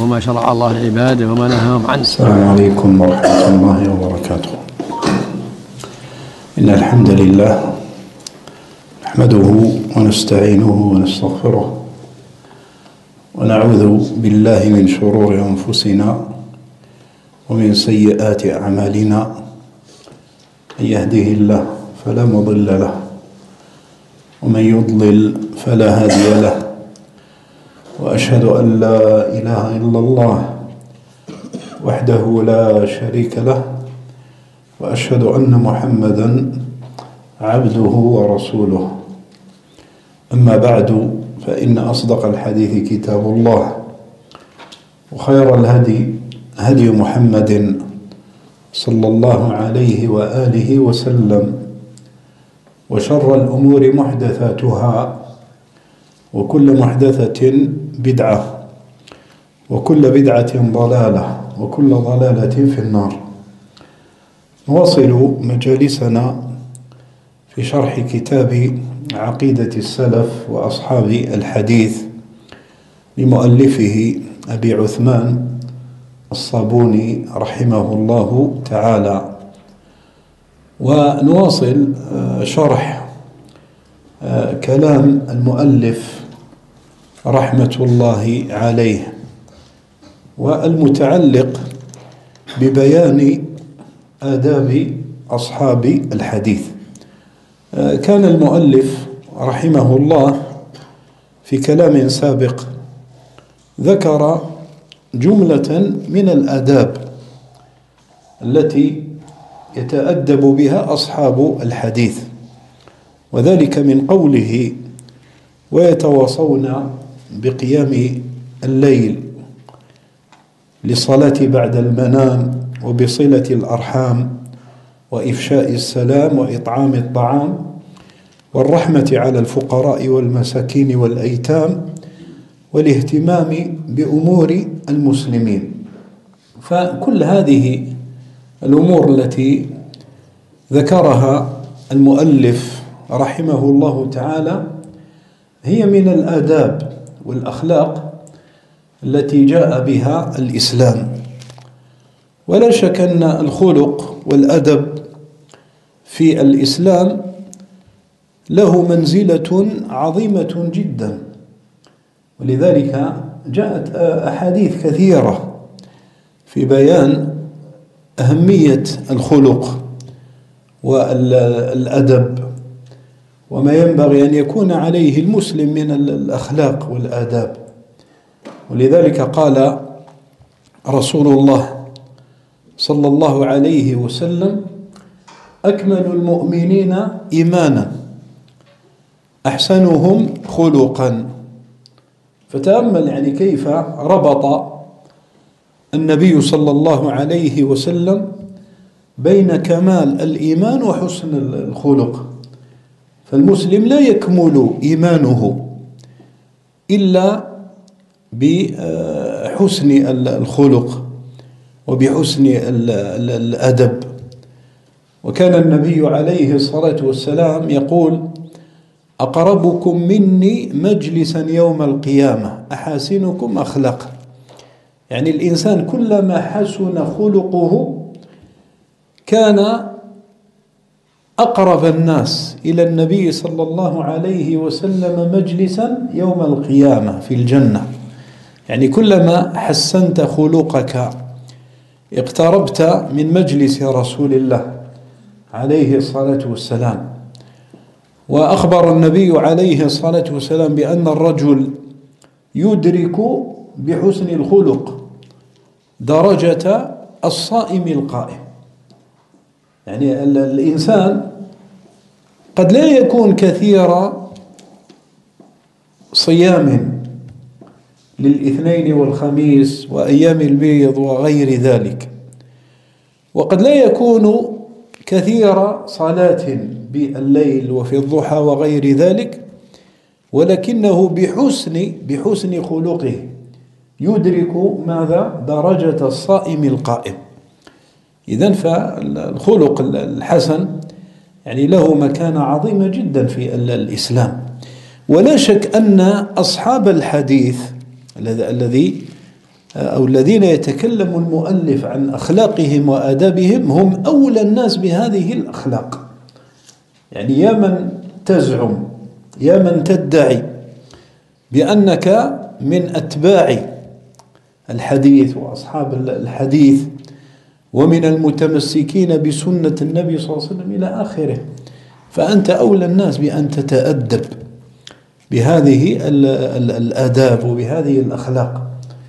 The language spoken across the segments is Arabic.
وما شرع الله لعباده وما نهاهم عنه. السلام عليكم ورحمة الله وبركاته. إن الحمد لله نحمده ونستعينه ونستغفره ونعوذ بالله من شرور أنفسنا ومن سيئات أعمالنا. من يهده الله فلا مضل له ومن يضلل فلا هادي له، وأشهد أن لا إله إلا الله وحده لا شريك له، وأشهد أن محمدا عبده ورسوله. أما بعد، فإن أصدق الحديث كتاب الله، وخير الهدي هدي محمد صلى الله عليه وآله وسلم، وشر الأمور محدثاتها، وكل محدثة بدعة، وكل بدعة ضلالة، وكل ضلالة في النار. نواصل مجالسنا في شرح كتاب عقيدة السلف وأصحاب الحديث لمؤلفه أبي عثمان الصابوني رحمه الله تعالى، ونواصل شرح كلام المؤلف رحمة الله عليه، والمتعلق ببيان آداب أصحاب الحديث. كان المؤلف رحمه الله في كلام سابق ذكر جملة من الآداب التي يتأدب بها أصحاب الحديث، وذلك من قوله: ويتواصون بقيام الليل للصلاة بعد المنام، وبصلة الأرحام، وإفشاء السلام، وإطعام الطعام، والرحمة على الفقراء والمساكين والأيتام، والاهتمام بأمور المسلمين. فكل هذه الأمور التي ذكرها المؤلف رحمه الله تعالى هي من الآداب والأخلاق التي جاء بها الإسلام. ولا شك أن الخلق والأدب في الإسلام له منزلة عظيمة جدا، ولذلك جاءت أحاديث كثيرة في بيان أهمية الخلق والأدب، وما ينبغي أن يكون عليه المسلم من الأخلاق والآداب. ولذلك قال رسول الله صلى الله عليه وسلم: أكمل المؤمنين إيمانا أحسنهم خلقا. فتأمل يعني كيف ربط النبي صلى الله عليه وسلم بين كمال الإيمان وحسن الخلق. فالمسلم لا يكمل إيمانه إلا بحسن الخلق وبحسن الأدب. وكان النبي عليه الصلاة والسلام يقول: أقربكم مني مجلسا يوم القيامة أحاسنكم أخلاقا. يعني الإنسان كلما حسن خلقه كان أقرب الناس إلى النبي صلى الله عليه وسلم مجلسا يوم القيامة في الجنة. يعني كلما حسنت خلقك اقتربت من مجلس رسول الله عليه الصلاة والسلام. وأخبر النبي عليه الصلاة والسلام بأن الرجل يدرك بحسن الخلق درجة الصائم القائم. يعني الإنسان قد لا يكون كثير صيام للاثنين والخميس وأيام البيض وغير ذلك، وقد لا يكون كثير صلاة بالليل وفي الضحى وغير ذلك، ولكنه بحسن خلقه يدرك ماذا؟ درجة الصائم القائم. إذن فالخلق الحسن يعني له مكانة عظيمة جدا في الإسلام. ولا شك أن أصحاب الحديث الذي أو الذين يتكلم المؤلف عن أخلاقهم وآدابهم هم أولى الناس بهذه الأخلاق. يعني يا من تزعم، يا من تدعي بأنك من أتباع الحديث وأصحاب الحديث ومن المتمسكين بسنة النبي صلى الله عليه وسلم إلى آخره، فأنت أولى الناس بأن تتأدب بهذه الآداب وبهذه الأخلاق.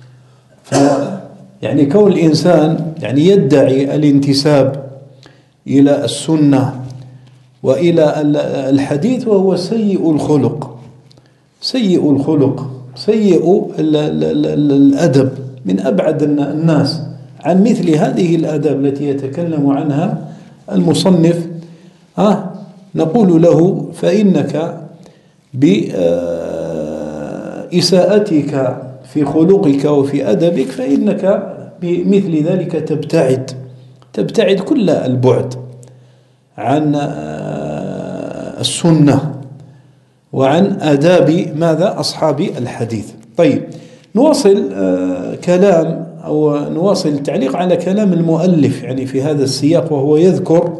يعني كون الإنسان يعني يدعي الانتساب إلى السنة وإلى الحديث وهو سيء الخلق، سيء الخلق، سيء الأدب، من أبعد الناس عن مثل هذه الآداب التي يتكلم عنها المصنف، نقول له فإنك بإساءتك في خلقك وفي أدبك فإنك بمثل ذلك تبتعد كل البعد عن السنة وعن آداب ماذا؟ أصحاب الحديث. طيب، نواصل كلام أو نواصل التعليق على كلام المؤلف يعني في هذا السياق، وهو يذكر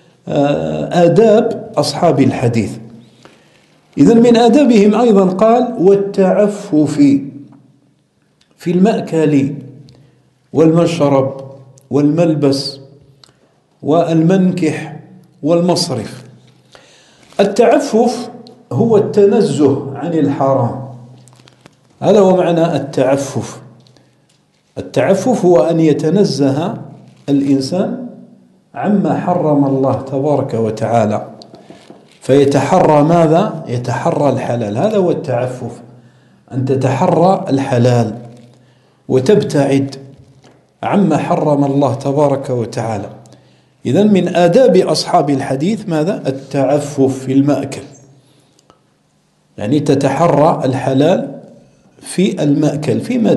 آداب أصحاب الحديث. إذن من آدابهم أيضا قال: والتعفف في المأكل والمشرب والملبس والمنكح والمصرف. التعفف هو التنزه عن الحرام، هذا هو معنى التعفف. التعفف هو أن يتنزه الإنسان عما حرم الله تبارك وتعالى، فيتحرى ماذا؟ يتحرى الحلال. هذا هو التعفف، أن تتحرى الحلال وتبتعد عما حرم الله تبارك وتعالى. إذن من آداب أصحاب الحديث ماذا؟ التعفف في المأكل، يعني تتحرى الحلال في المأكل، فيما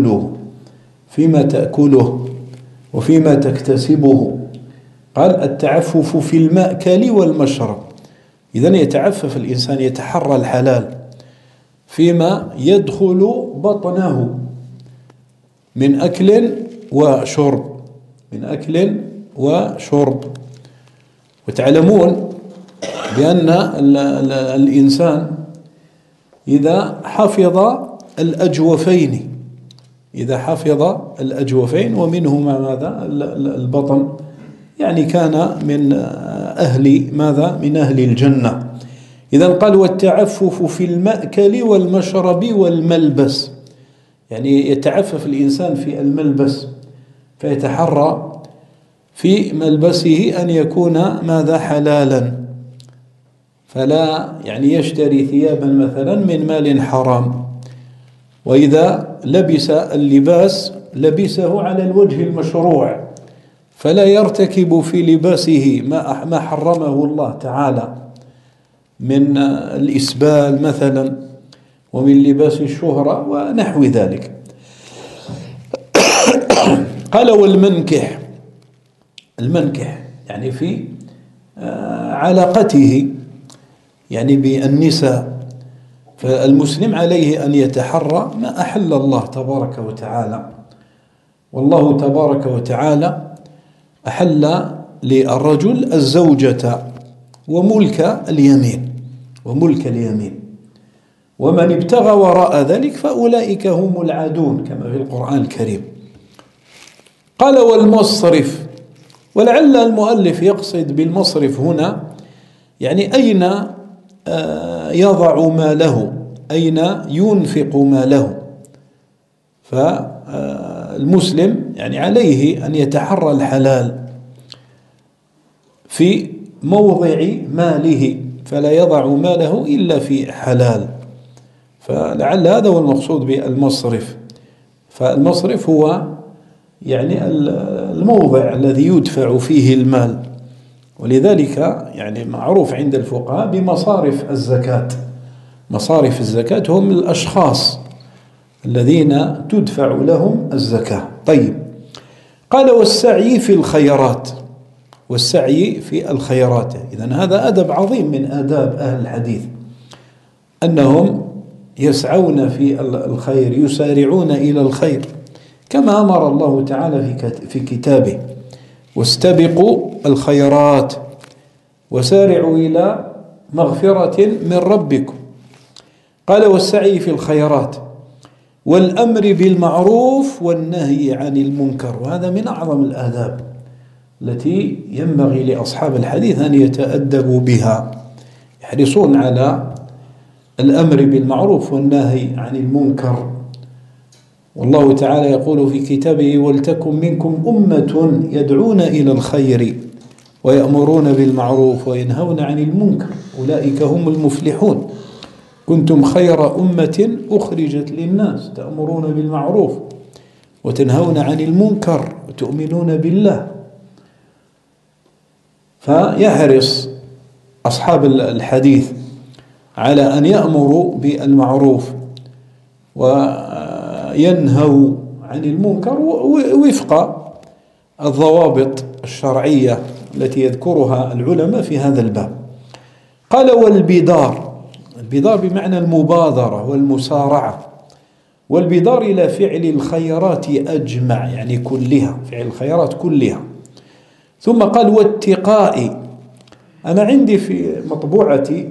تأكله وفيما تكتسبه. قال: التعفف في المأكل والمشرب. إذن يتعفف الإنسان، يتحرى الحلال فيما يدخل بطنه من أكل وشرب، من أكل وشرب. وتعلمون بأن الإنسان إذا حفظ الأجوفين، إذا حفظ الأجوفين ومنهما ماذا؟ البطن، يعني كان من أهل ماذا؟ من أهل الجنة. إذن قال: والتعفف في المأكل والمشرب والملبس، يعني يتعفف الإنسان في الملبس، فيتحرى في ملبسه أن يكون ماذا؟ حلالا، فلا يعني يشتري ثيابا مثلا من مال حرام، وإذا لبس اللباس لبسه على الوجه المشروع، فلا يرتكب في لباسه ما حرمه الله تعالى من الإسبال مثلا ومن لباس الشهرة ونحو ذلك. قال: والمنكح. المنكح يعني في علاقته يعني بالنساء، فالمسلم عليه أن يتحرى ما أحل الله تبارك وتعالى. والله تبارك وتعالى أحل للرجل الزوجة وملك اليمين، ومن ابتغى وراء ذلك فأولئك هم العادون، كما في القرآن الكريم. قال: والمصرف. ولعل المؤلف يقصد بالمصرف هنا يعني أين يضع ماله، أين ينفق ماله. فالمسلم يعني عليه أن يتحرى الحلال في موضع ماله، فلا يضع ماله إلا في حلال. فلعل هذا هو المقصود بالمصرف. فالمصرف هو يعني الموضع الذي يدفع فيه المال، ولذلك يعني معروف عند الفقهاء بمصارف الزكاة. مصارف الزكاة هم الأشخاص الذين تدفع لهم الزكاة. طيب، قال: والسعي في الخيرات. والسعي في الخيرات. إذن هذا أدب عظيم من آداب أهل الحديث، أنهم يسعون في الخير، يسارعون إلى الخير، كما أمر الله تعالى في كتابه: واستبقوا الخيرات وسارعوا إلى مغفرة من ربكم. قال: والسعي في الخيرات والأمر بالمعروف والنهي عن المنكر. وهذا من أعظم الآداب التي ينبغي لأصحاب الحديث أن يتأدبوا بها، يحرصون على الأمر بالمعروف والنهي عن المنكر. والله تعالى يقول في كتابه: ولتكن منكم أمة يدعون إلى الخير ويأمرون بالمعروف وينهون عن المنكر أولئك هم المفلحون. كنتم خير أمة أخرجت للناس تأمرون بالمعروف وتنهون عن المنكر وتؤمنون بالله. فيحرص أصحاب الحديث على أن يأمروا بالمعروف وينهوا عن المنكر وفق الضوابط الشرعية التي يذكرها العلماء في هذا الباب. قال: والبدار. البدار بمعنى المبادرة والمسارعة، والبدار إلى فعل الخيرات أجمع، يعني كلها، فعل الخيرات كلها. ثم قال: واتقاء. أنا عندي في مطبوعتي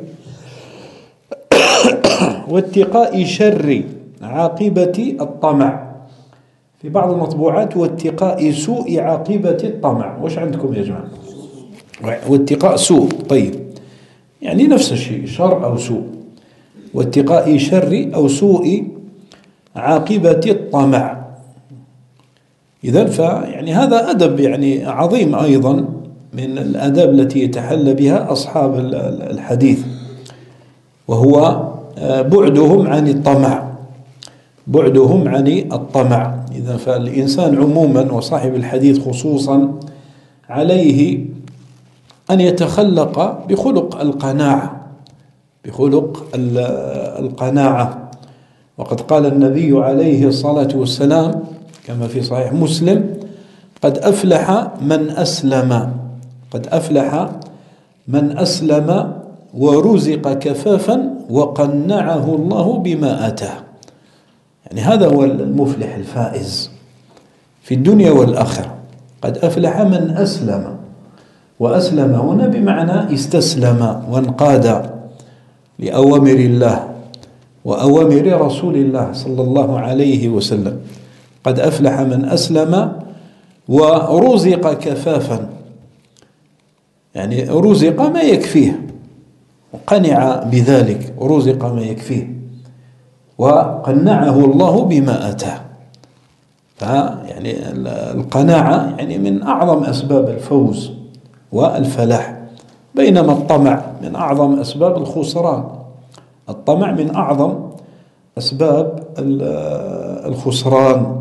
واتقاء شر عاقبة الطمع، في بعض المطبوعات واتقاء سوء عاقبة الطمع. وش عندكم يا جماعة؟ واتقاء سوء. طيب، يعني نفس الشيء، شر أو سوء. واتقاء شر أو سوء عاقبة الطمع. إذن فيعني هذا أدب يعني عظيم أيضا من الآداب التي يتحلى بها أصحاب الحديث، وهو بعدهم عن الطمع، بعدهم عن الطمع. إذا فالإنسان عموما وصاحب الحديث خصوصا عليه أن يتخلق بخلق القناعة، بخلق القناعة. وقد قال النبي عليه الصلاة والسلام كما في صحيح مسلم: قد أفلح من أسلم، قد أفلح من أسلم ورزق كفافا وقنعه الله بما آتاه. يعني هذا هو المفلح الفائز في الدنيا والآخرة. قد أفلح من أسلم، وأسلم هنا بمعنى استسلم وانقاد لأوامر الله وأوامر رسول الله صلى الله عليه وسلم. قد أفلح من أسلم ورزق كفافا، يعني رزق ما يكفيه وقنع بذلك، رزق ما يكفيه وقنعه الله بما أتاه. فيعني القناعة يعني من أعظم أسباب الفوز والفلاح، بينما الطمع من أعظم أسباب الخسران. الطمع من أعظم أسباب الخسران.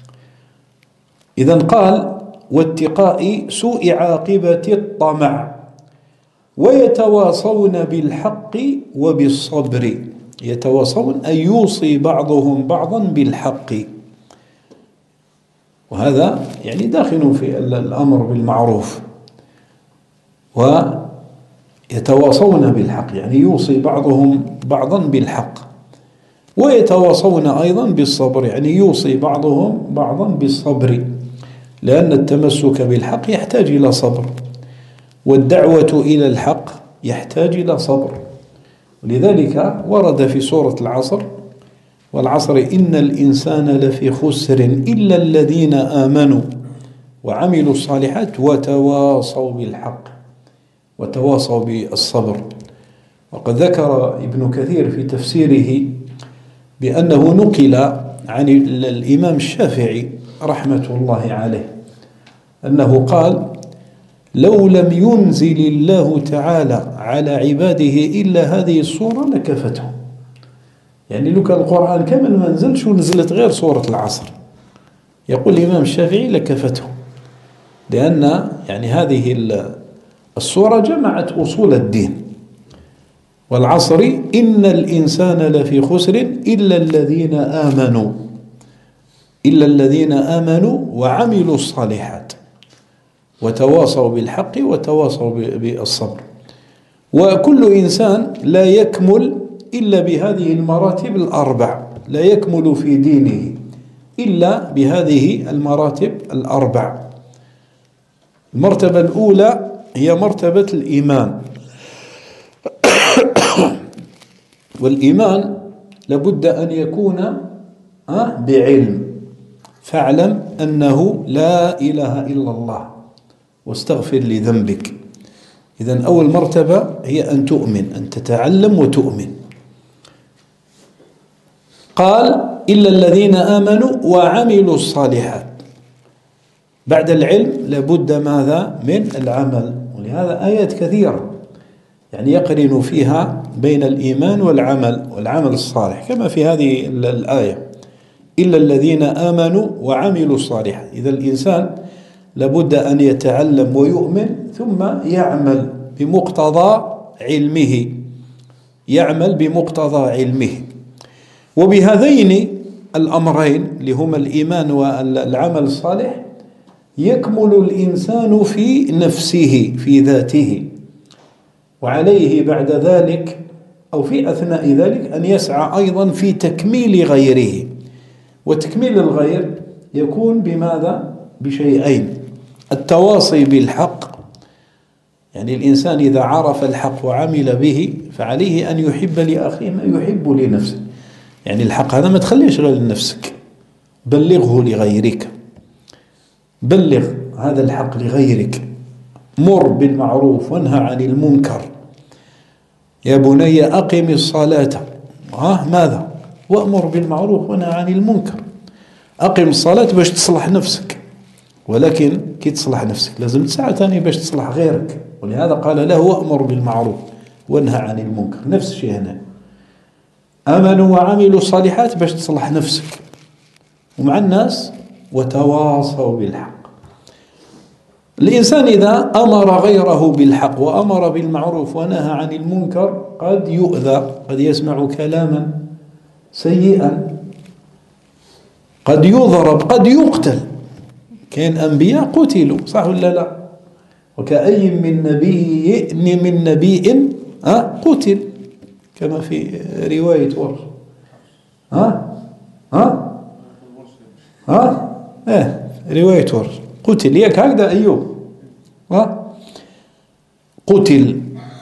إذن قال: واتقاء سوء عاقبة الطمع ويتواصون بالحق وبالصبر. يتواصون أي يوصي بعضهم بعضا بالحق، وهذا يعني داخل في الأمر بالمعروف. ويتواصون بالحق يعني يوصي بعضهم بعضا بالحق، ويتواصون أيضا بالصبر يعني يوصي بعضهم بعضا بالصبر، لأن التمسك بالحق يحتاج إلى صبر، والدعوة إلى الحق يحتاج إلى صبر. ولذلك ورد في سورة العصر: والعصر إن الإنسان لفي خسر إلا الذين آمنوا وعملوا الصالحات وتواصوا بالحق وتواصوا بالصبر. وقد ذكر ابن كثير في تفسيره بأنه نقل عن الإمام الشافعي رحمة الله عليه أنه قال: لو لم ينزل الله تعالى على عباده إلا هذه الصورة لكفتهم. يعني لو كان القرآن كامل ما نزلش ونزلت غير سورة العصر، يقول الإمام الشافعي لكفتهم، لأن يعني هذه الصورة جمعت أصول الدين. والعصر إن الإنسان لفي خسر إلا الذين آمنوا، إلا الذين آمنوا وعملوا الصالحات وتواصوا بالحق وتواصوا بالصبر. وكل إنسان لا يكمل إلا بهذه المراتب الأربع، لا يكمل في دينه إلا بهذه المراتب الأربع. المرتبة الأولى هي مرتبة الإيمان، والإيمان لابد أن يكون بعلم. فاعلم أنه لا إله إلا الله واستغفر لذنبك. إذن أول مرتبة هي أن تؤمن، أن تتعلم وتؤمن. قال إلا الذين آمنوا وعملوا الصالحات. بعد العلم لابد ماذا؟ من العمل. ولهذا آيات كثيرة يعني يقرن فيها بين الإيمان والعمل الصالح، كما في هذه الآية إلا الذين آمنوا وعملوا الصالحات. إذا الإنسان لابد أن يتعلم ويؤمن ثم يعمل بمقتضى علمه. وبهذين الأمرين اللي هما الإيمان والعمل الصالح يكمل الإنسان في نفسه، في ذاته. وعليه بعد ذلك أو في أثناء ذلك أن يسعى أيضا في تكميل غيره. وتكميل الغير يكون بماذا؟ بشيئين: التواصي بالحق، يعني الإنسان إذا عرف الحق وعمل به فعليه أن يحب لأخيه ما يحب لنفسه. يعني الحق هذا ما تخليش غير لنفسك، بلغه لغيرك، بلغ هذا الحق لغيرك. مر بالمعروف وانهى عن المنكر. يا بني أقم الصلاة، ماذا؟ وأمر بالمعروف وانهى عن المنكر. أقم الصلاة باش تصلح نفسك، ولكن كي تصلح نفسك لازم تسعى ثاني باش تصلح غيرك. ولهذا قال له وأمر بالمعروف وانهى عن المنكر. نفس الشيء هنا، آمنوا وعملوا الصالحات باش تصلح نفسك ومع الناس، وتواصوا بالحق. الإنسان إذا أمر غيره بالحق وأمر بالمعروف ونهى عن المنكر قد يؤذى، قد يسمع كلاما سيئا، قد يضرب، قد يقتل. كان أنبياء قتلوا، صح ولا لا؟ وكأي من نبي قتل، كما في رواية ورش. رواية ورش قتل، ياك هكذا أيوب قتل،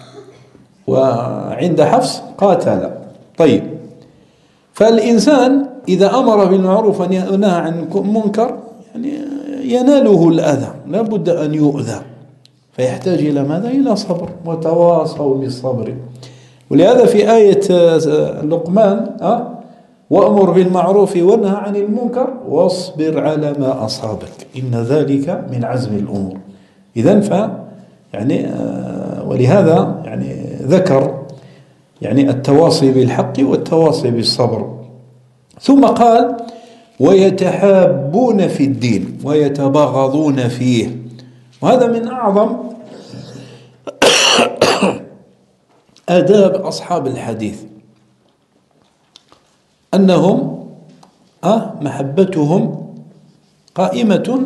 وعند حفص قاتل. طيب، فالإنسان إذا أمر بالمعروف ونهى عن المنكر يعني يناله الأذى، لا بد أن يؤذى، فيحتاج إلى ماذا؟ إلى صبر. وتواصوا بالصبر. ولهذا في آية لقمان وأمر بالمعروف وانهى عن المنكر واصبر على ما أصابك إن ذلك من عزم الأمور. إذن يعني ولهذا يعني ذكر يعني التواصي بالحق والتواصي بالصبر. ثم قال ويتحابون في الدين ويتباغضون فيه. وهذا من أعظم آداب أصحاب الحديث، أنهم محبتهم قائمة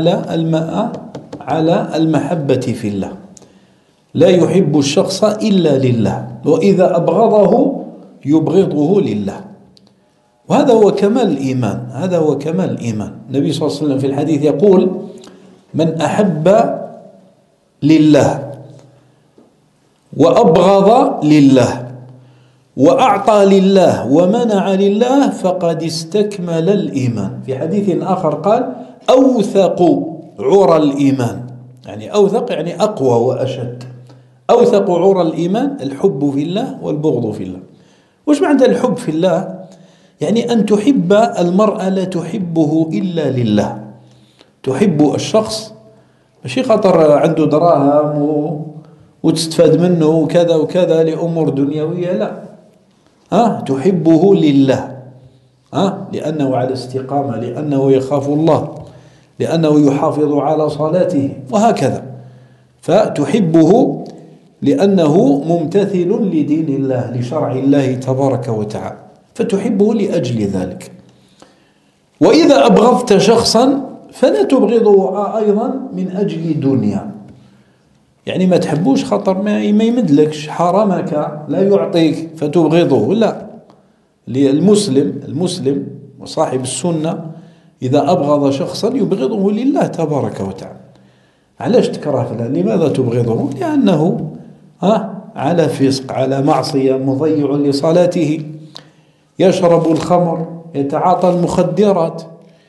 على المحبة في الله. لا يحب الشخص إلا لله، وإذا أبغضه يبغضه لله. وهذا هو كمال الإيمان، هذا هو كمال الإيمان. النبي صلى الله عليه وسلم في الحديث يقول من أحب لله وأبغض لله وأعطى لله ومنع لله فقد استكمل الإيمان. في حديث آخر قال أوثق عرى الإيمان، يعني أوثق يعني أقوى وأشد. أوثق عرى الإيمان الحب في الله والبغض في الله. وش معنى الحب في الله؟ يعني أن تحب المرء لا تحبه إلا لله. تحب الشخص ماشي خاطر عنده دراهم وتستفاد منه وكذا وكذا لأمور دنيوية، لا، تحبه لله، لأنه على استقامة، لأنه يخاف الله، لأنه يحافظ على صلاته، وهكذا. فتحبه لأنه ممتثل لدين الله، لشرع الله تبارك وتعالى، فتحبه لأجل ذلك. وإذا أبغضت شخصا فلا تبغضه أيضا من أجل دنيا، يعني ما تحبوش خاطر ما يمدلكش، حرمك، لا يعطيك فتبغضه، لا. المسلم وصاحب السنة إذا أبغض شخصا يبغضه لله تبارك وتعالى. علاش تكره فلان؟ لماذا تبغضه؟ لأنه على فسق، على معصية، مضيع لصلاته، يشرب الخمر، يتعاطى المخدرات،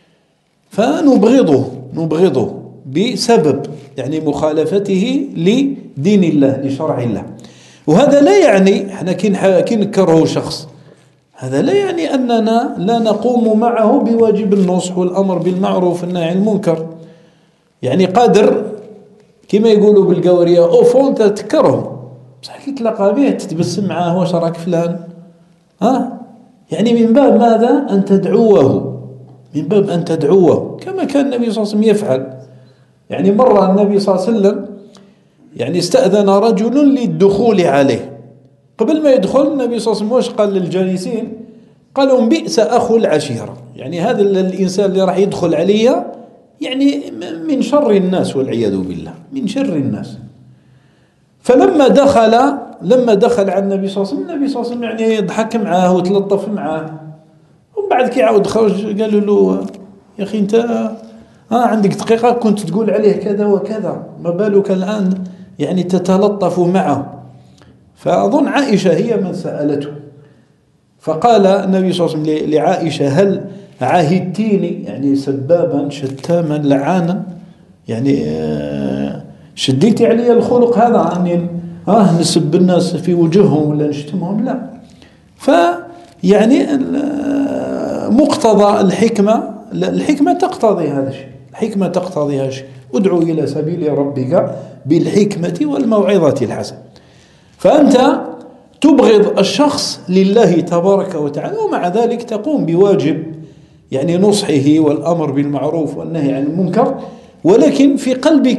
فنبغضه بسبب يعني مخالفته لدين الله، لشرع الله. وهذا لا يعني احنا كي نكره شخص، هذا لا يعني أننا لا نقوم معه بواجب النصح والأمر بالمعروف والنهي عن المنكر. يعني قادر كما يقولوا بالقورية أوفو أنت تكرهه، بصح كي تلاقى به تتبسم معاه، واش راك فلان، يعني من باب ماذا؟ أن تدعوه، من باب أن تدعوه كما كان النبي صلى الله عليه وسلم يفعل. يعني مرة النبي صلى الله عليه وسلم يعني استأذن رجل للدخول عليه، قبل ما يدخل النبي صلى الله عليه وسلم واش قال للجالسين؟ قال لهم بئس أخو العشيرة، يعني هذا الإنسان اللي راح يدخل علي يعني من شر الناس والعياذ بالله، من شر الناس. فلما دخل على النبي صلى الله عليه وسلم، النبي صلى الله عليه وسلم يعني ضحك معاه وتلطف معاه، ومن بعد كي عاود خرج قالوا له يا أخي أنت عندك دقيقة كنت تقول عليه كذا وكذا، ما بالك الآن يعني تتلطف معه؟ فأظن عائشة هي من سألته، فقال النبي صلى الله عليه وسلم لعائشة هل عاهدتيني، يعني سبابا شتاما لعانا، يعني شديتي علي الخلق هذا أني نسب الناس في وجههم ولا نشتمهم؟ لا. فيعني مقتضى الحكمة تقتضي هذا الشيء، الحكمة تقتضي هذا الشيء، ادعو إلى سبيل ربك بالحكمة والموعظة الحسنة. فأنت تبغض الشخص لله تبارك وتعالى، ومع ذلك تقوم بواجب يعني نصحه والأمر بالمعروف والنهي عن المنكر، ولكن في قلبك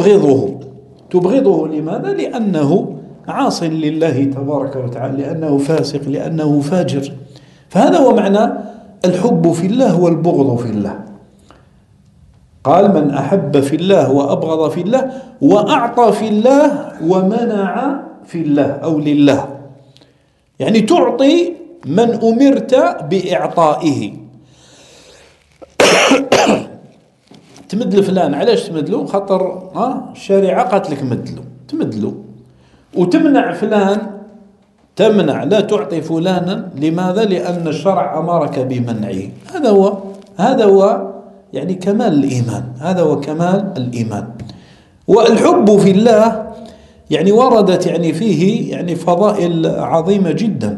تبغضه لماذا؟ لأنه عاص لله تبارك وتعالى، لأنه فاسق، لأنه فاجر. فهذا هو معنى الحب في الله والبغض في الله. قال من أحب في الله وأبغض في الله وأعطى في الله ومنع في الله أو لله، يعني تعطي من أمرت بإعطائه. تمد لفلان، علاش تمدلو؟ خاطر الشريعة قالت لك تمدلو. وتمنع فلان، لا تعطي فلانا، لماذا؟ لأن الشرع أمرك بمنعه. هذا هو يعني كمال الإيمان، هذا هو كمال الإيمان. والحب في الله يعني وردت يعني فيه يعني فضائل عظيمة جدا،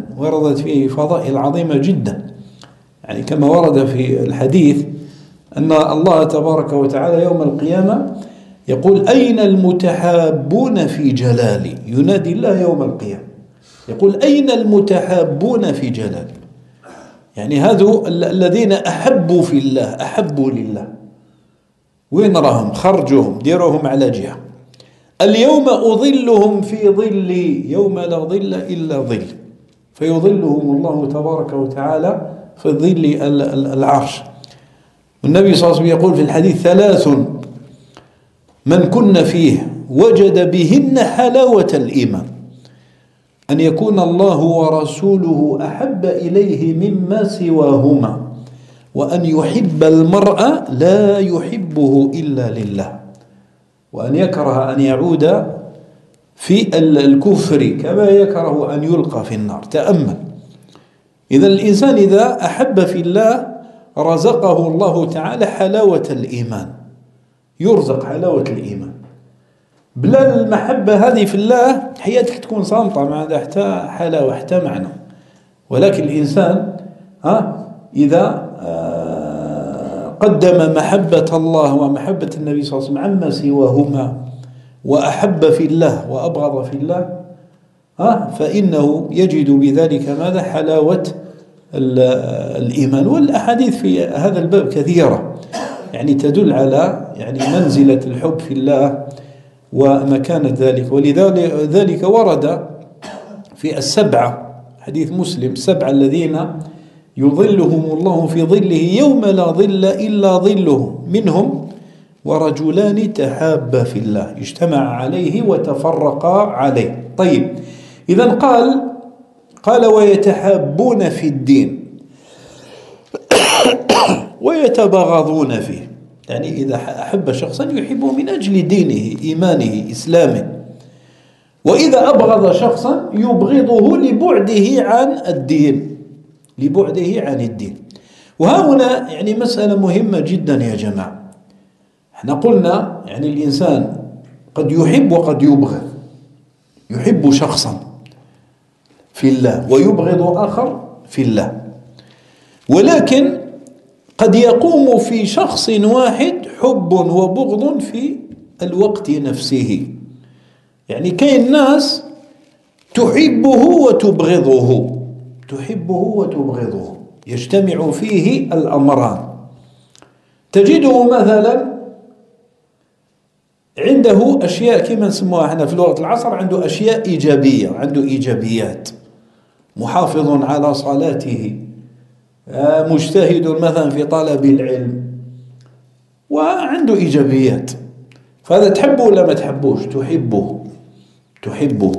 يعني كما ورد في الحديث أن الله تبارك وتعالى يوم القيامة يقول أين المتحابون في جلالي؟ ينادي الله يوم القيامة يقول أين المتحابون في جلالي؟ يعني هذو الذين أحبوا في الله، أحبوا لله، وين راهم؟ خرجوهم، ديروهم على جهة. اليوم أظلهم في ظلي يوم لا ظل إلا ظل، فيظلهم الله تبارك وتعالى في ظل العرش. والنبي صلى الله عليه وسلم يقول في الحديث ثلاث من كن فيه وجد بهن حلاوة الإيمان: أن يكون الله ورسوله أحب إليه مما سواهما، وأن يحب المرء لا يحبه إلا لله، وأن يكره أن يعود في الكفر كما يكره أن يلقى في النار. تأمل، إذا الإنسان إذا أحب في الله رزقه الله تعالى حلاوة الإيمان، يرزق حلاوة الإيمان. بلا المحبة هذه في الله حياتك تكون صامتة، ما عندها حتى حلاوة حتى معنى. ولكن الإنسان إذا قدم محبة الله ومحبة النبي صلى الله عليه وسلم عما سواهما، وأحب في الله وأبغض في الله، فإنه يجد بذلك ماذا؟ حلاوة الإيمان. والأحاديث في هذا الباب كثيرة يعني تدل على يعني منزلة الحب في الله ومكانة ذلك. ولذلك ورد في السبعة، حديث مسلم، 7 الذين يظلهم الله في ظله يوم لا ظل إلا ظله، منهم ورجلان تحابا في الله اجتمع عليه وتفرقا عليه. طيب، إذا قال ويتحابون في الدين. ويتباغضون فيه. يعني إذا أحب شخصا يحبه من أجل دينه، إيمانه، إسلامه. وإذا أبغض شخصا يبغضه لبعده عن الدين، لبعده عن الدين. وهنا يعني مسألة مهمة جدا يا جماعة. احنا قلنا يعني الإنسان قد يحب وقد يبغض، يحب شخصا في الله ويبغض آخر في الله، ولكن قد يقوم في شخص واحد حب وبغض في الوقت نفسه. يعني كاين ناس تحبه وتبغضه، تحبه وتبغضه، يجتمع فيه الأمران. تجده مثلا عنده أشياء كما نسموها احنا في لغة العصر، عنده أشياء إيجابية، عنده إيجابيات، محافظ على صلاته، مجتهد مثلا في طلب العلم، وعنده إيجابيات. فهذا تحبه ولا ما تحبوش؟ تحبه، تحبه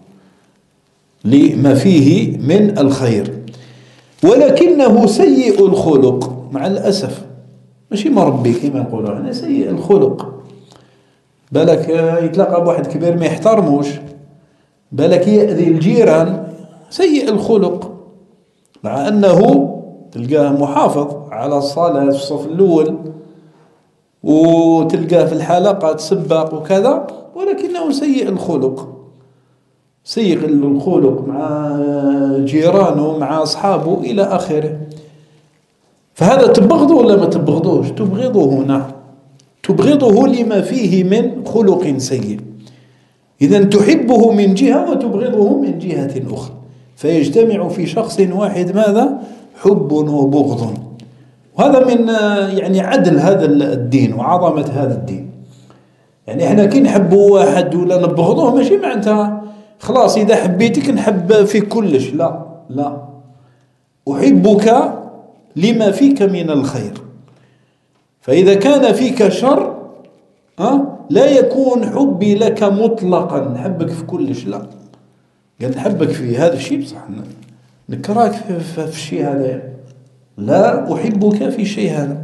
لما فيه من الخير، ولكنه سيء الخلق مع الأسف. ماشي مربي كما نقولوا احنا، سيء الخلق. بالك يتلاقى بواحد كبير ما يحترموش، بالك يأذي الجيران، سيء الخلق، مع أنه تلقاه محافظ على الصلاة في الصف الأول، وتلقاه في الحلقات سباق وكذا، ولكنه سيء الخلق، سيء الخلق مع جيرانه، مع أصحابه إلى آخره. فهذا تبغضه ولا ما تبغضوش؟ تبغضه هنا، تبغضه لما فيه من خلق سيء. إذن تحبه من جهة وتبغضه من جهة أخرى، فيجتمع في شخص واحد ماذا؟ حب وبغض. وهذا من يعني عدل هذا الدين وعظمة هذا الدين. يعني احنا كي نحبوا واحد ولا نبغضوه ماشي معناتها خلاص إذا حبيتك نحب في كلش، لا لا، أحبك لما فيك من الخير. فإذا كان فيك شر لا يكون حبي لك مطلقا نحبك في كلش، لا، قال نحبك في هذا الشيء بصح نكرهك في الشيء هذا، لا أحبك في شيء هذا.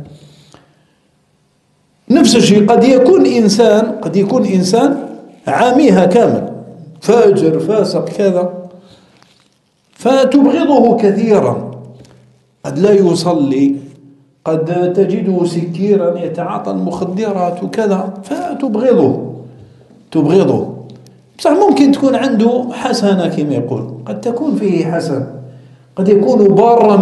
نفس الشيء قد يكون إنسان عاميها كامل، فاجر فاسق كذا، فتبغضه كثيرا، قد لا يصلي، قد تجده سكيرا يتعاطى المخدرات وكذا، تبغضه. بصح ممكن تكون عنده حسنة كما يقول، قد تكون فيه حسنة، قد يكون بارا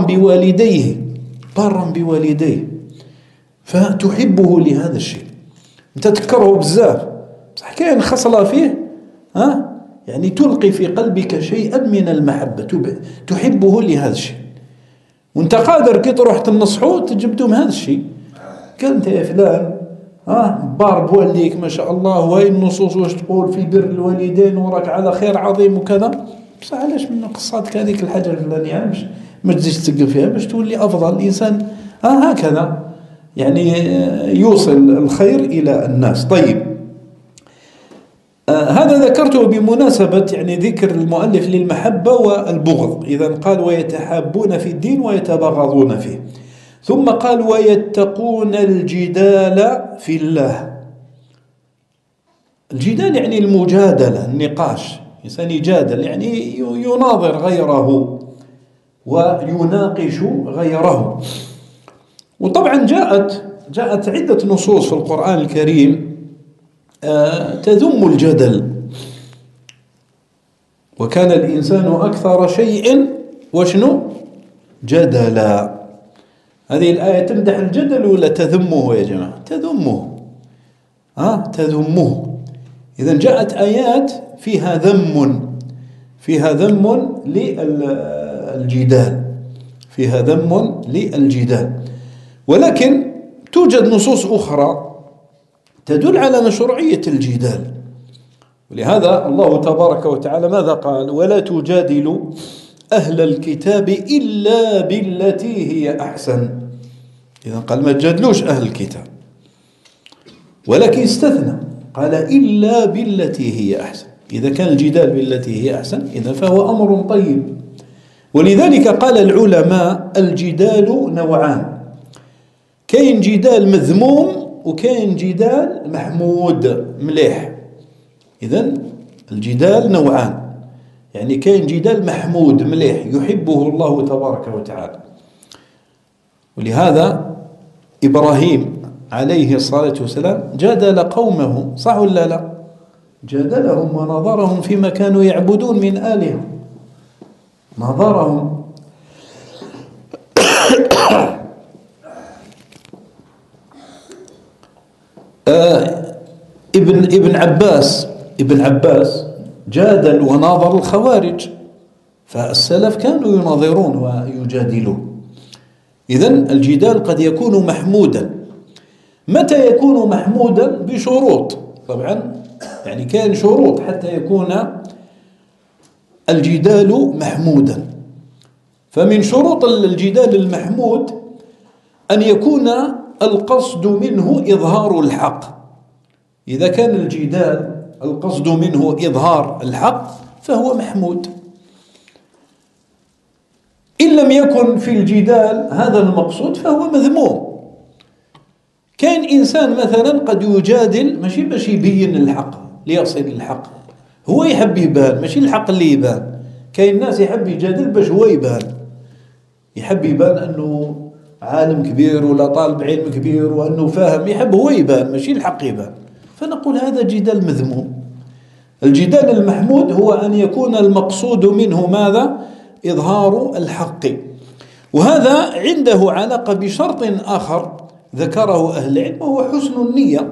بوالديه، فتحبه لهذا الشيء. انت تكرهه بزاف بصح كاين خصلة فيه يعني تلقي في قلبك شيئا من المحبة، تحبه لهذا الشيء. وانت قادر كي تروح تنصحه تجبدهم هذا الشيء، قال انت يا فلان بار بوالديك ما شاء الله، وهي النصوص واش تقول في بر الوالدين وراك على خير عظيم وكذا، بصح علاش من قصاتك هذيك الحاجة الفلانية ما تزيدش تسقف فيها باش تولي أفضل الإنسان. هكذا يعني يوصل الخير إلى الناس. طيب، هذا ذكرته بمناسبة يعني ذكر المؤلف للمحبة والبغض. إذن قال ويتحابون في الدين ويتبغضون فيه، ثم قال ويتقون الجدال في الله. الجدال يعني المجادلة، النقاش، إنسان يجادل يعني يناظر غيره ويناقش غيره. وطبعا جاءت عدة نصوص في القرآن الكريم تذم الجدل، وكان الإنسان أكثر شيء وشنو؟ جدلا. هذه الآية تمدح الجدل ولا تذمه يا جماعة؟ تذمه. إذن جاءت آيات فيها ذم للجدال، ولكن توجد نصوص أخرى تدل على مشروعية الجدال. ولهذا الله تبارك وتعالى ماذا قال؟ ولا تجادلوا أهل الكتاب إلا بالتي هي أحسن. إذا قال ما تجادلوش أهل الكتاب، ولكن استثنى قال إلا بالتي هي أحسن. إذا كان الجدال بالتي هي أحسن إذا فهو أمر طيب. ولذلك قال العلماء الجدال نوعان: كاين جدال مذموم وكاين جدال محمود مليح. إذن الجدال نوعان، يعني كاين جدال محمود مليح يحبه الله تبارك وتعالى. ولهذا إبراهيم عليه الصلاة والسلام جادل قومه، صح ولا لا؟ جادلهم ونظرهم فيما كانوا يعبدون من آلهة، نظرهم. ابن عباس جادل وناظر الخوارج، فالسلف كانوا يناظرون ويجادلون. إذن الجدال قد يكون محمودا. متى يكون محمودا؟ بشروط طبعا، يعني كان شروط حتى يكون الجدال محمودا. فمن شروط الجدال المحمود أن يكون القصد منه إظهار الحق. إذا كان الجدال القصد منه إظهار الحق فهو محمود. إن لم يكن في الجدال هذا المقصود فهو مذموم. كان إنسان مثلا قد يجادل ماشي باش يبين الحق ليصل الحق، هو يحب يبان، ماشي الحق اللي يبان. كاين ناس يحب يجادل باش هو يبان، يحب يبان أنه عالم كبير ولا طالب علم كبير وأنه فاهم، يحب هو يبان ماشي الحق يبان. فنقول هذا جدال مذموم. الجدال المحمود هو أن يكون المقصود منه ماذا؟ إظهار الحق. وهذا عنده علاقة بشرط آخر ذكره أهل العلم وهو حسن النية.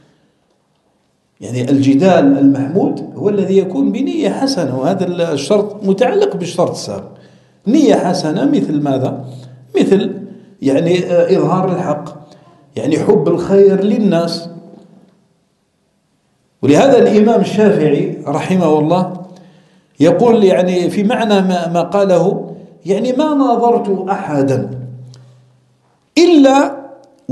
يعني الجدال المحمود هو الذي يكون بنية حسنة، وهذا الشرط متعلق بالشرط السابق. نية حسنة مثل ماذا؟ مثل يعني إظهار الحق، يعني حب الخير للناس. ولهذا الإمام الشافعي رحمه الله يقول يعني في معنى ما قاله، يعني ما ناظرت أحدا إلا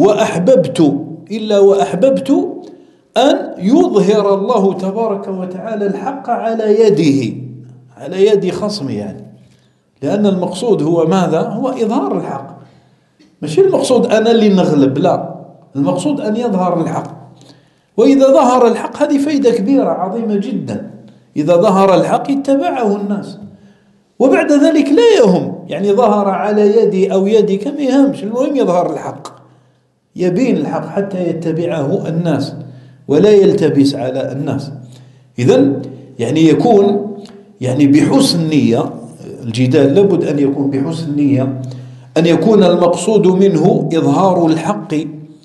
وأحببت أن يظهر الله تبارك وتعالى الحق على يده، على يد خصمه، يعني لأن المقصود هو ماذا؟ هو إظهار الحق، مش المقصود أنا اللي نغلب، لا، المقصود أن يظهر الحق. وإذا ظهر الحق هذه فايدة كبيرة عظيمة جدا. إذا ظهر الحق اتبعه الناس، وبعد ذلك لا يهم، يعني ظهر على يدي أو يدك ما يهمش، المهم يظهر الحق، يبين الحق حتى يتبعه الناس ولا يلتبس على الناس. إذن يعني يكون يعني بحسن نية. الجدال لابد أن يكون بحسن نية، أن يكون المقصود منه إظهار الحق.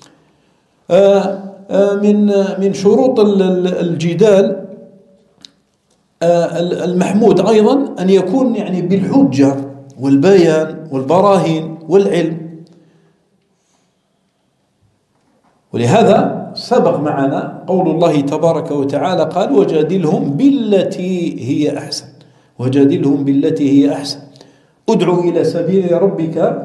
من شروط الجدال المحمود أيضا أن يكون يعني بالحجة والبيان والبراهين والعلم. ولهذا سبق معنا قول الله تبارك وتعالى قال وجادلهم بالتي هي أحسن، وجادلهم بالتي هي أحسن، ادعو إلى سبيل ربك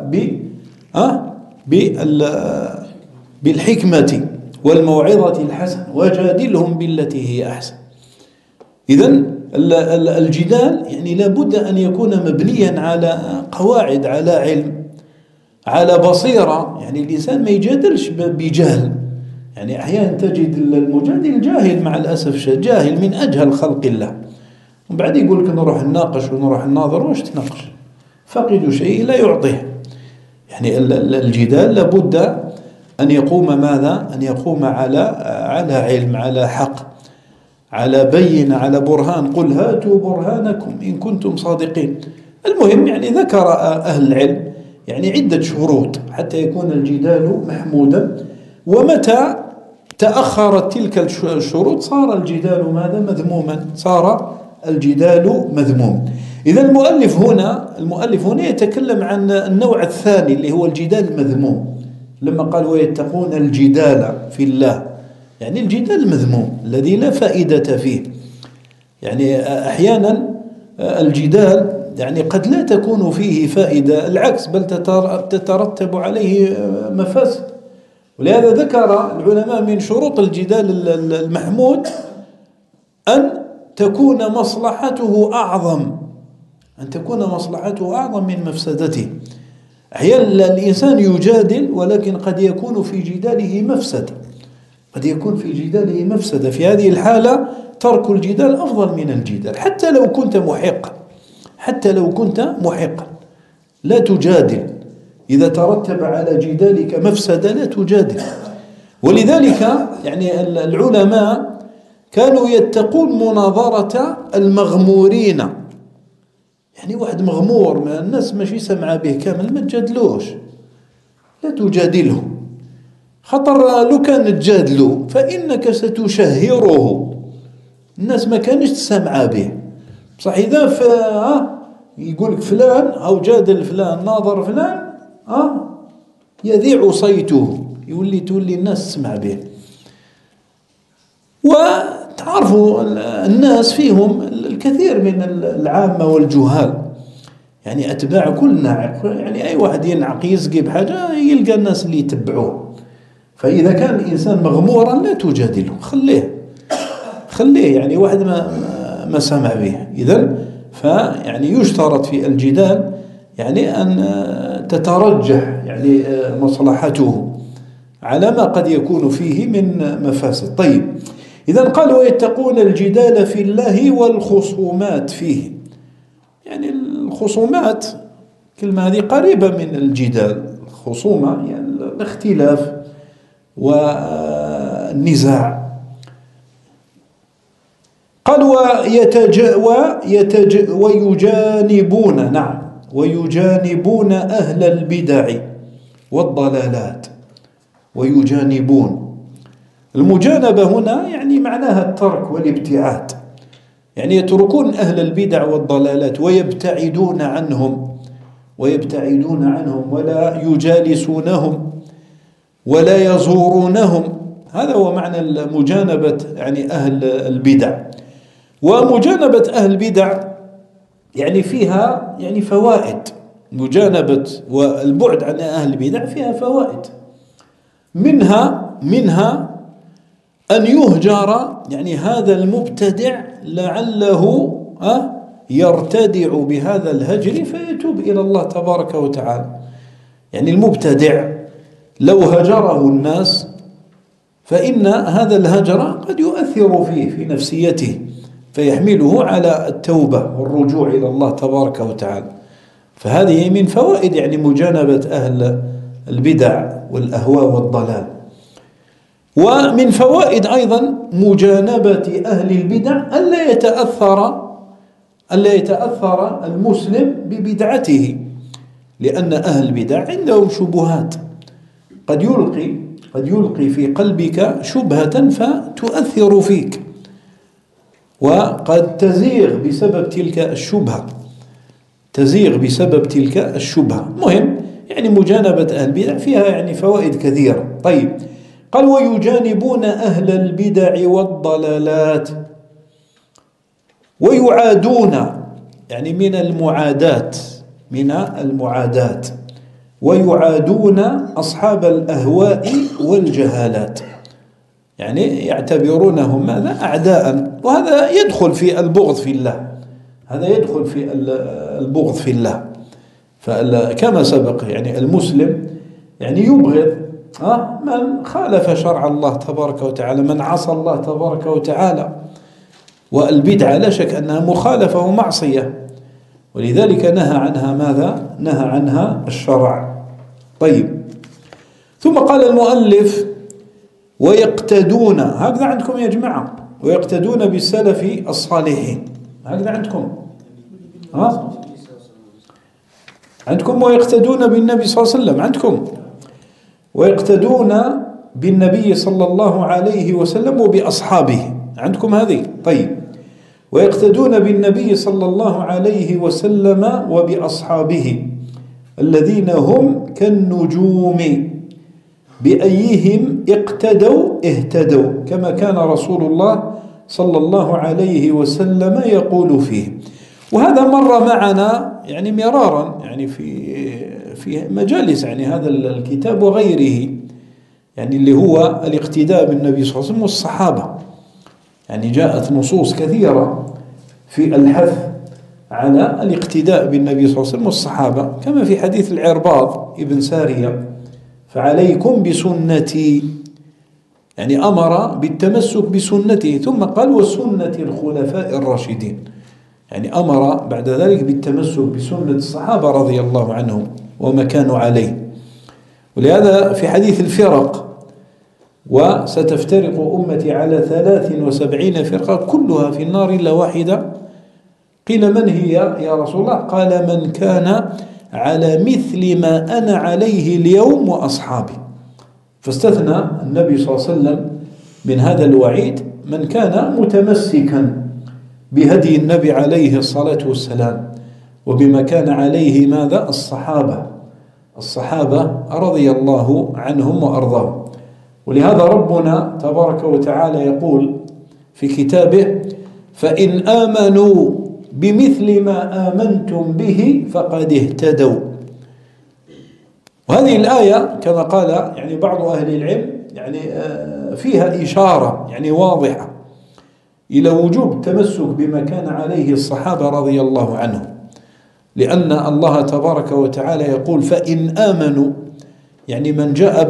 بالحكمة والموعظة الحسنة وجادلهم بالتي هي أحسن. إذن الجدال يعني لابد أن يكون مبنيا على قواعد، على علم، على بصيرة. يعني الإنسان ما يجادلش بجهل. يعني أحيانا تجد المجادل جاهل، مع الأسف جاهل من أجهل خلق الله، وبعد يقول لك نروح نناقش ونروح نناظر. واش تناقش؟ فقد شيء لا يعطيه. يعني الجدال لابد أن يقوم ماذا؟ أن يقوم على علم، على حق، على بين، على برهان. قل هاتوا برهانكم إن كنتم صادقين. المهم يعني ذكر أهل العلم يعني عدة شروط حتى يكون الجدال محمودا. ومتى تأخرت تلك الشروط صار الجدال ماذا؟ مذموما، صار الجدال مذموم. إذا المؤلف هنا يتكلم عن النوع الثاني اللي هو الجدال المذموم، لما قال ويتقون الجدال في الله، يعني الجدال المذموم الذي لا فائدة فيه. يعني أحيانا الجدال يعني قد لا تكون فيه فائدة، العكس، بل تترتب عليه مفاسد. ولهذا ذكر العلماء من شروط الجدال المحمود أن تكون مصلحته أعظم، من مفسدته. أحيانا الإنسان يجادل ولكن قد يكون في جداله مفسدة، قد يكون في جداله مفسدة. في هذه الحالة ترك الجدال أفضل من الجدال، حتى لو كنت محقا، حتى لو كنت محقا لا تجادل. إذا ترتب على جدالك مفسدة لا تجادل. ولذلك يعني العلماء كانوا يتقون مناظرة المغمورين. يعني واحد مغمور ما الناس ماشي سمع به كامل ما تجادلوش، لا تجادله، خطر لو كان تجادله فإنك ستشهره، الناس ما كانش تسمع به. بصح إذا يقول لك فلان أو جادل فلان ناظر فلان يذيع صيته، تولي الناس تسمع به. وتعرفوا الناس فيهم الكثير من العامة والجهال، يعني أتباع كل ناعق، يعني أي واحد ينعق يسقي بحاجة يلقى الناس اللي يتبعوه. فإذا كان الإنسان مغمورا لا تجادله، خليه يعني واحد ما سمع به. إذن فيعني يشترط في الجدال يعني أن تترجح يعني مصلحته على ما قد يكون فيه من مفاسد. طيب، إذن قال ويتقون الجدال في الله والخصومات فيه. يعني الخصومات كلمة هذه قريبة من الجدال، الخصومة يعني الاختلاف والنزاع. قال ويجانبون، نعم، ويجانبون أهل البدع والضلالات. ويجانبون، المجانبة هنا يعني معناها الترك والابتعاد، يعني يتركون أهل البدع والضلالات ويبتعدون عنهم ولا يجالسونهم ولا يزورونهم. هذا هو معنى مجانبة يعني أهل البدع. ومجانبة أهل البدع يعني فيها يعني فوائد. مجانبة والبعد عن أهل البدع فيها فوائد، منها أن يهجر يعني هذا المبتدع لعله يرتدع بهذا الهجر فيتوب إلى الله تبارك وتعالى. يعني المبتدع لو هجره الناس فإن هذا الهجر قد يؤثر فيه في نفسيته فيحمله على التوبة والرجوع إلى الله تبارك وتعالى. فهذه من فوائد يعني مجانبة أهل البدع والأهواء والضلال. ومن فوائد أيضا مجانبة أهل البدع ألا يتأثر المسلم ببدعته، لأن أهل البدع عندهم شبهات، قد يلقي في قلبك شبهة فتؤثر فيك، وقد تزيغ بسبب تلك الشبهة. مهم يعني مجانبة أهل البدع فيها يعني فوائد كثيرة. طيب، قال ويجانبون أهل البدع والضلالات ويعادون، يعني من المعادات ويعادون أصحاب الأهواء والجهالات، يعني يعتبرونهم ماذا؟ أعداء. وهذا يدخل في البغض في الله، فكما سبق يعني المسلم يعني يبغض من خالف شرع الله تبارك وتعالى، من عصى الله تبارك وتعالى. والبدعة لا شك أنها مخالفة ومعصية، ولذلك نهى عنها ماذا؟ نهى عنها الشرع. طيب، ثم قال المؤلف ويقتدون، هكذا عندكم يا جماعة، ويقتدون بالسلف الصالحين، هكذا عندكم ويقتدون بالنبي صلى الله عليه وسلم، عندكم ويقتدون بالنبي صلى الله عليه وسلم وبأصحابه، عندكم هذه. طيب، ويقتدون بالنبي صلى الله عليه وسلم وبأصحابه الذين هم كالنجوم بأيهم اقتدوا اهتدوا، كما كان رسول الله صلى الله عليه وسلم يقول فيه. وهذا مر معنا يعني مرارا يعني في مجالس يعني هذا الكتاب وغيره، يعني اللي هو الاقتداء بالنبي صلى الله عليه وسلم والصحابة. يعني جاءت نصوص كثيرة في الحث على الاقتداء بالنبي صلى الله عليه وسلم والصحابة، كما في حديث العرباض ابن سارية: فعليكم بسنتي، يعني أمر بالتمسك بسنته، ثم قال: وسنة الخلفاء الراشدين، يعني أمر بعد ذلك بالتمسك بسنة الصحابة رضي الله عنهم وما كانوا عليه. ولهذا في حديث الفرق: وستفترق أمتي على 73 فرقة كلها في النار إلا واحدة. قيل: من هي يا رسول الله؟ قال: من كان على مثل ما أنا عليه اليوم وأصحابي. فاستثنى النبي صلى الله عليه وسلم من هذا الوعيد من كان متمسكا بهدي النبي عليه الصلاة والسلام وبما كان عليه ماذا؟ الصحابة رضي الله عنهم وأرضاهم. ولهذا ربنا تبارك وتعالى يقول في كتابه: فإن آمنوا بمثل ما آمنتم به فقد اهتدوا. وهذه الآية كما قال يعني بعض أهل العلم يعني فيها إشارة يعني واضحة إلى وجوب التمسك بما كان عليه الصحابة رضي الله عنهم، لأن الله تبارك وتعالى يقول: فإن آمنوا، يعني من جاء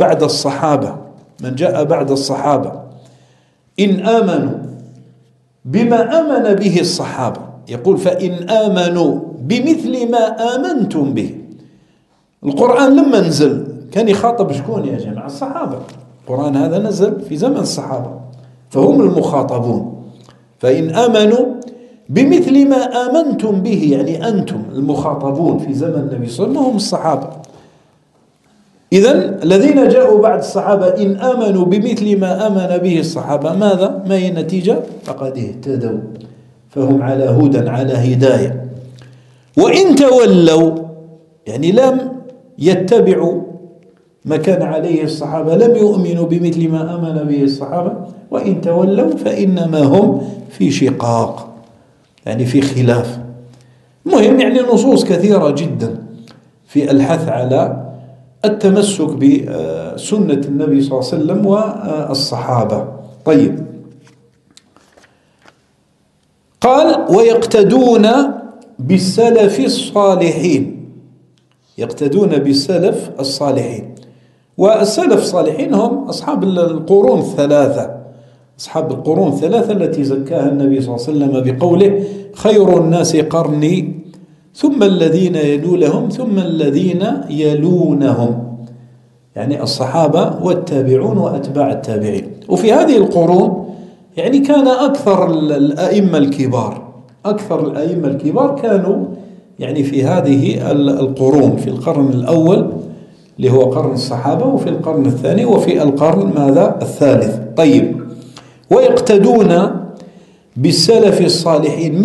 بعد الصحابة إن آمنوا بما آمن به الصحابة، يقول: فإن آمنوا بمثل ما آمنتم به. القرآن لما نزل كان يخاطب شكون يا جماعة؟ الصحابة. القرآن هذا نزل في زمن الصحابة فهم المخاطبون. فإن آمنوا بمثل ما آمنتم به، يعني أنتم المخاطبون في زمن النبي صلى الله عليه وسلم هم الصحابة. إذن الذين جاءوا بعد الصحابة إن آمنوا بمثل ما آمن به الصحابة، ماذا؟ ما هي النتيجة؟ فقد اهتدوا، فهم على هدى، على هداية. وإن تولوا، يعني لم يتبعوا ما كان عليه الصحابة، لم يؤمنوا بمثل ما آمن به الصحابة، وإن تولوا فإنما هم في شقاق، يعني في خلاف. المهم يعني نصوص كثيرة جدا في الحث على التمسك بسنة النبي صلى الله عليه وسلم والصحابة. طيب، قال: ويقتدون بالسلف الصالحين، يقتدون بالسلف الصالحين. والسلف الصالحين هم أصحاب القرون الثلاثة، أصحاب القرون الثلاثة التي زكاها النبي صلى الله عليه وسلم بقوله: خير الناس قرني ثم الذين يلونهم ثم الذين يلونهم، يعني الصحابة والتابعون وأتباع التابعين. وفي هذه القرون يعني كان أكثر الأئمة الكبار كانوا يعني في هذه القرون، في القرن الأول اللي هو قرن الصحابة، وفي القرن الثاني، وفي القرن ماذا؟ الثالث. طيب، ويقتدون بالسلف الصالحين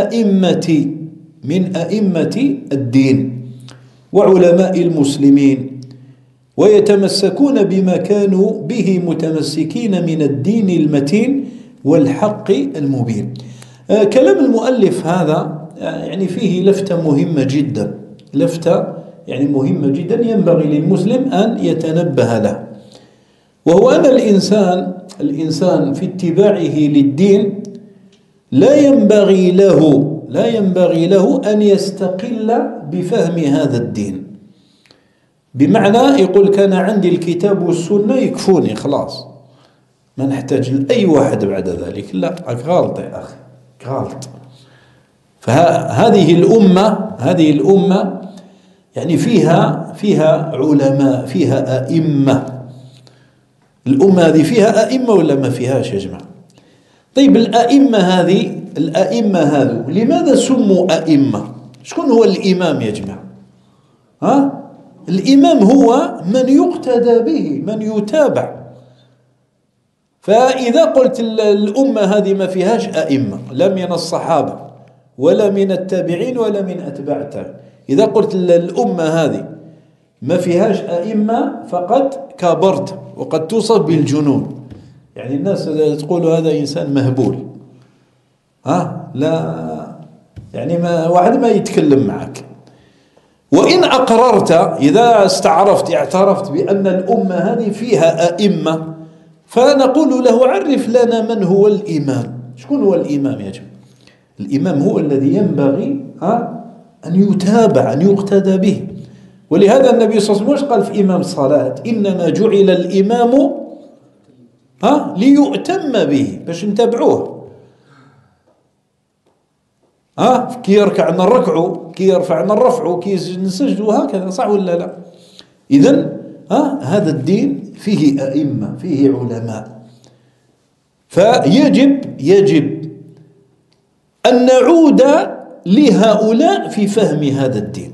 من أئمة الدين وعلماء المسلمين، ويتمسكون بما كانوا به متمسكين من الدين المتين والحق المبين. كلام المؤلف هذا يعني فيه لفتة مهمة جدا، يعني مهمة جدا ينبغي للمسلم أن يتنبه له، وهو أن الإنسان في اتباعه للدين لا ينبغي له أن يستقل بفهم هذا الدين. بمعنى يقول: كان عندي الكتاب والسنة يكفوني خلاص، ما نحتاج لأي واحد بعد ذلك. لا، غلط يا أخي، غلط. فهذه الأمة يعني فيها علماء، فيها أئمة. الأمة هذه فيها أئمة ولا ما فيهاش يا جماعة؟ طيب، الأئمة هذو لماذا سموا أئمة؟ شكون هو الإمام يا جماعة؟ الإمام هو من يقتدى به، من يتابع. فإذا قلت الأمة هذه ما فيهاش أئمة، لا من الصحابة ولا من التابعين ولا من أتباع التابعين، إذا قلت الأمة هذه ما فيهاش أئمة فقد كابرت وقد توصف بالجنون. يعني الناس تقول هذا إنسان مهبول، لا يعني واحد ما يتكلم معك. وإن أقررت، إذا اعترفت بأن الأمة هذه فيها أئمة، فنقول له: عرف لنا من هو الإمام. شكون هو الإمام يا جماعة؟ الإمام هو الذي ينبغي أن يتابع، أن يقتدى به. ولهذا النبي صلى الله عليه وسلم قال في إمام الصلاة: إنما جعل الإمام ليؤتم به، باش نتابعوه. كي يركعنا الركع، كي يرفعنا الرفع، كي نسجد، وهكذا. صح ولا لا؟ إذن هذا الدين فيه أئمة، فيه علماء، فيجب أن نعود لهؤلاء في فهم هذا الدين.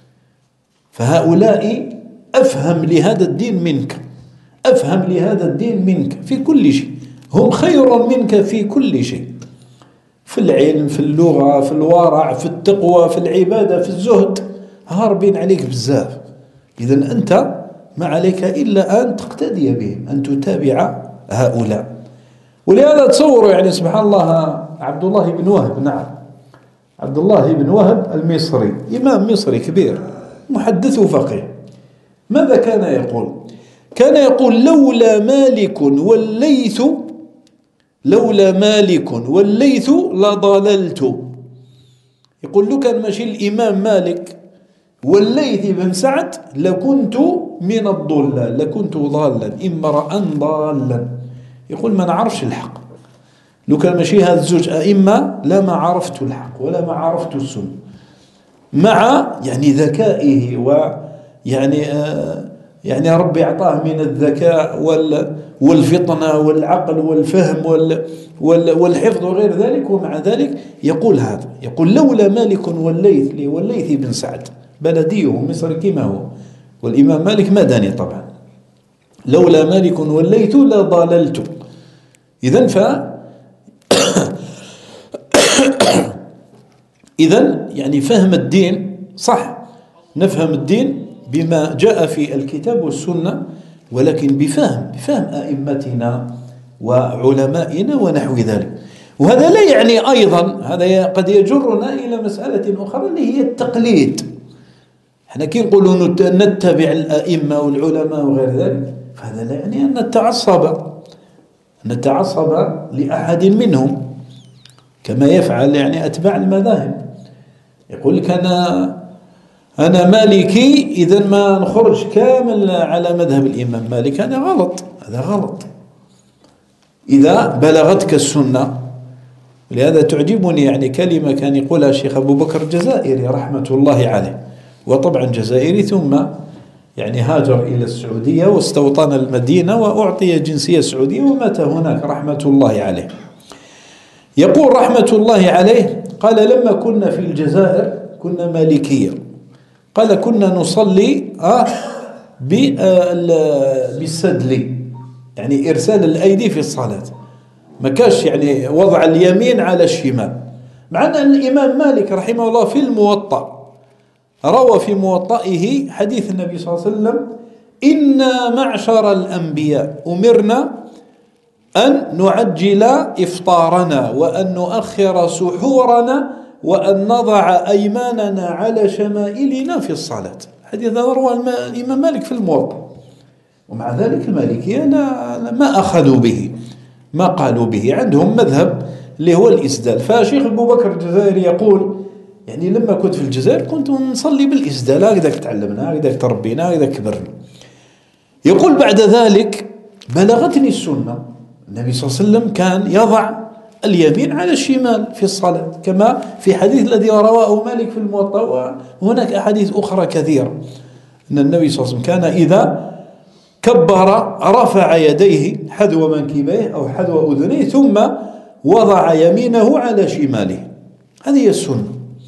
فهؤلاء أفهم لهذا الدين منك، أفهم لهذا الدين منك في كل شيء، هم خير منك في كل شيء، في العلم، في اللغة، في الورع، في التقوى، في العبادة، في الزهد، هاربين عليك بزاف. إذن أنت ما عليك إلا أن تقتدي بهم، أن تتابع هؤلاء. ولهذا تصوروا يعني سبحان الله عبد الله بن وهب، نعم عبد الله بن وهب المصري، إمام مصري كبير، محدث وفقيه، ماذا كان يقول؟ كان يقول: لولا مالك والليث لضللت. يقول: لو كان ماشي الإمام مالك والليث بن سعد لكنت من الضلال، لكنت ضالا، امرأ ضالا. يقول: ما نعرفش الحق، لو كان ماشي هذا الزوج أئمة لا ما عرفت الحق ولا ما عرفت السنة. مع يعني ذكائه، يعني ربي أعطاه من الذكاء والفطنة والعقل والفهم والحفظ وغير ذلك، ومع ذلك يقول هذا، يقول: لولا مالك والليث بن سعد، بلديه مصر كما هو، والإمام مالك مدني طبعا، لولا مالك والليث لضللت. إذن إذن يعني فهم الدين صح، نفهم الدين بما جاء في الكتاب والسنة، ولكن بفهم أئمتنا وعلمائنا ونحو ذلك. وهذا لا يعني أيضا، هذا قد يجرنا إلى مسألة أخرى اللي هي التقليد. احنا كي نقولوا نتبع الأئمة والعلماء وغير ذلك، فهذا لا يعني أن نتعصب لأحد منهم كما يفعل يعني أتباع المذاهب. يقول لك أنا مالكي، إذن ما نخرج كامل على مذهب الإمام مالك، هذا غلط. إذا بلغتك السنة. ولهذا تعجبني يعني كلمة كان يقولها الشيخ أبو بكر الجزائري رحمة الله عليه، وطبعا جزائري، ثم يعني هاجر إلى السعودية واستوطن المدينة وأعطي جنسية سعودية ومات هناك رحمة الله عليه. يقول رحمة الله عليه: قال: لما كنا في الجزائر كنا مالكية، قال: كنا نصلي بالسدل، يعني إرسال الأيدي في الصلاة، ما كاش يعني وضع اليمين على الشمال. مع أن الإمام مالك رحمه الله في الموطأ روى في موطئه حديث النبي صلى الله عليه وسلم: إنا معشر الأنبياء أمرنا أن نعجل إفطارنا وأن نؤخر سحورنا وأن نضع أيماننا على شمائلنا في الصلاة. حديث هذا رواه الإمام مالك في الموطأ. ومع ذلك المالكية ما أخذوا به، ما قالوا به، عندهم مذهب اللي هو الإسدال. فشيخ أبو بكر الجزائري يقول: يعني لما كنت في الجزائر كنت نصلي بالإسدال، هكذا تعلمنا، هكذا تربينا، هكذا كبرنا. يقول: بعد ذلك بلغتني السنة، النبي صلى الله عليه وسلم كان يضع اليمين على الشمال في الصلاة، كما في حديث الذي رواه مالك في الموطأ، وهناك أحاديث أخرى كثيرة أن النبي صلى الله عليه وسلم كان إذا كبر رفع يديه حذو منكبيه أو حذو أذنيه ثم وضع يمينه على شماله. هذه هي السنة.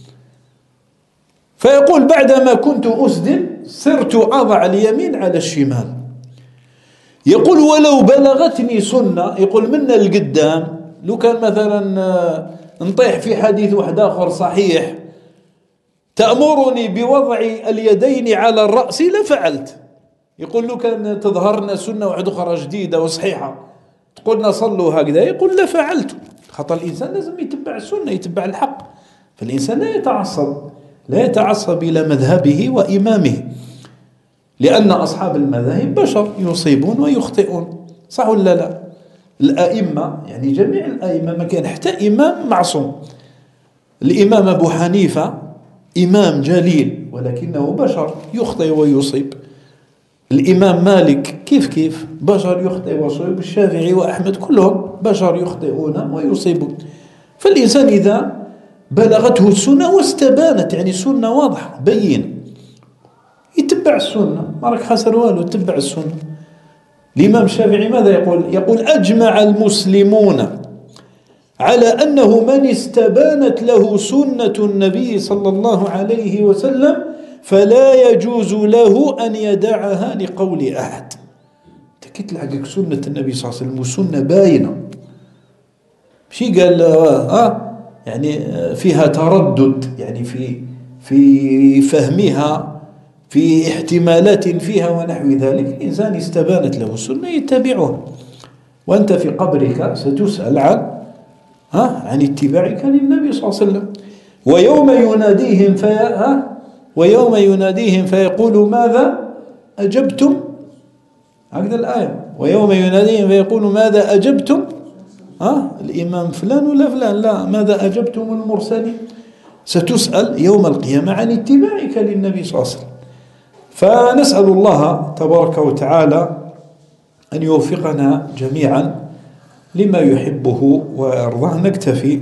فيقول: بعدما كنت أسدل صرت أضع اليمين على الشمال. يقول: ولو بلغتني سنة، يقول من القدام، لو كان مثلا نطيح في حديث واحد آخر صحيح تأمرني بوضع اليدين على الرأس لفعلت. يقول: لو كان تظهرنا سنة واحدة أخرى جديدة وصحيحة تقولنا صلوا هكذا، يقول لفعلت. خطأ الإنسان لازم يتبع السنة، يتبع الحق. فالإنسان لا يتعصب إلى مذهبه وإمامه، لأن أصحاب المذاهب بشر يصيبون ويخطئون. صح ولا لا؟ الأئمة يعني جميع الأئمة ما كان حتى إمام معصوم، الإمام أبو حنيفة إمام جليل ولكنه بشر يخطئ ويصيب. الإمام مالك كيف بشر يخطئ ويصيب. الشافعي وأحمد كلهم بشر يخطئون ويصيبون. فالإنسان إذا بلغته السنة واستبانت، يعني السنة واضحة بين، يتبع السنة، ما راك خسر والو، تتبع السنة. الإمام الشافعي ماذا يقول؟ يقول أجمع المسلمون على أنه من استبانت له سنة النبي صلى الله عليه وسلم فلا يجوز له أن يدعها لقول أحد. كي تلحقك سنة النبي صلى الله عليه وسلم وسنة باينة، ماشي قال يعني فيها تردد، يعني في فهمها، في احتمالات فيها ونحو ذلك، الإنسان استبانت له السنة يتبعها. وأنت في قبرك ستسأل عن اتباعك للنبي صلى الله عليه وسلم. ويوم يناديهم فيقول ماذا أجبتم، هكذا الآية، ويوم يناديهم فيقول ماذا أجبتم الإمام فلان ولا فلان، لا، ماذا أجبتم المرسلين. ستسأل يوم القيامة عن اتباعك للنبي صلى الله عليه وسلم. فنسأل الله تبارك وتعالى أن يوفقنا جميعا لما يحبه ويرضاه. نكتفي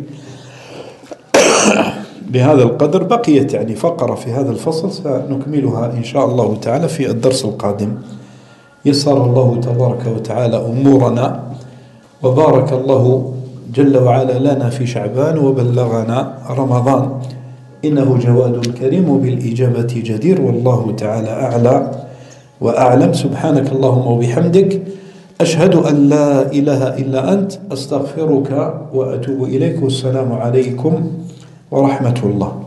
بهذا القدر، بقيت يعني فقرة في هذا الفصل سنكملها إن شاء الله تعالى في الدرس القادم. يسر الله تبارك وتعالى أمورنا، وبارك الله جل وعلا لنا في شعبان وبلغنا رمضان، إنه جواد كريم بالإجابة جدير، والله تعالى أعلى وأعلم. سبحانك اللهم وبحمدك، أشهد أن لا إله إلا أنت، أستغفرك وأتوب إليك، والسلام عليكم ورحمة الله.